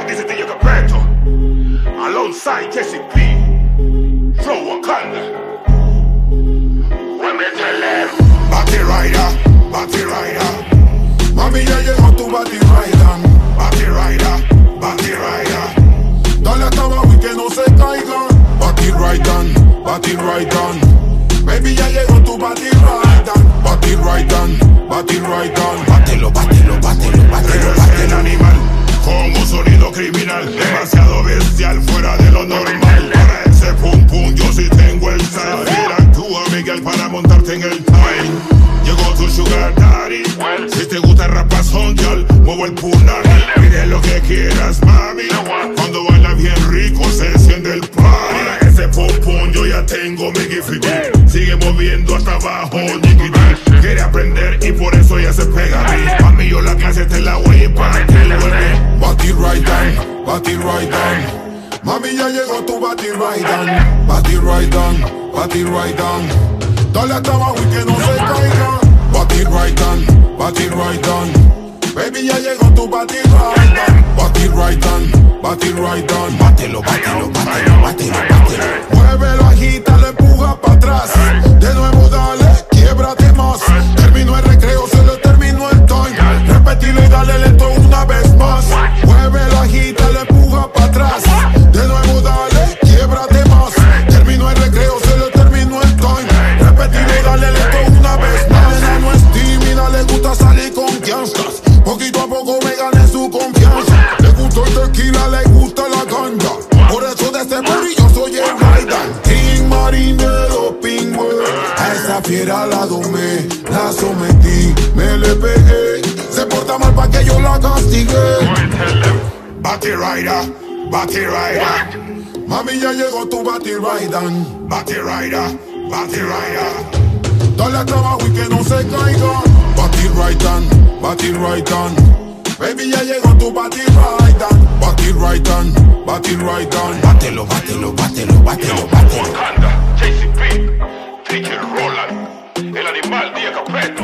dice Tillo Capeto, alongside Jesse P, Flow Wakanda. Bati Rider, mami ya llegó tu Bati Rider. Bati Rider, dale hasta abajo y que no se caigan. Bati Rider, baby ya llegó tu Bati Rider. Bati Rider, bátelo. El animal con un sonido criminal, demasiado bestial, fuera de lo normal. Para ese pum pum yo sí tengo el style. Mira, actúa Miguel para montarte en el time. Llegó tu sugar daddy. Si te gusta el rapazón, girl, muevo el punani. Pide lo que quieras, mami. Cuando baila bien rico se enciende el party. Para ese pum pum yo ya tengo mi gifty. Sigue moviendo hasta abajo, chiquití. Quiere aprender y por eso ya se pega a mí. Mami, yo la clase te la voy a para que lo huele. Bati Rider, mami ya llegó tu Bati Rider. Bati Rider, dale hasta abajo y que no se caiga. Bati Rider, baby ya llegó tu Bati Rider. Bati Rider, bátelo. Muévelo, agítalo, empuja para atrás. De nuevo dale, quiebrate más. Terminó el recreo, se lo terminó el time. Repetilo y dale lento una vez más. Muévelo, agítalo, empuja para atrás. De nuevo dale, quiebrate más. Terminó el recreo, se lo terminó el time. Repetilo y dale lento una vez más. Ella no es tímida, le gusta salir con fianzas. Poquito a poco me gané su confianza. Le gustó el tequila, le gusta la ganja. Por eso de este booty yo soy el Rider. King marinero, pingüe. A esa fiera la domé, la sometí, me le pegué. Se porta mal pa' que yo la castigué. Bati Rider, mami ya llegó tu Bati Rider. Bati Rider. Dale hasta abajo y que no se caiga. Bati Rider, baby ya llegó tu Bati Rider. Bati Rider, bátelo. Wakanda, JCP, DJ Roland, el animal Dia Capeto.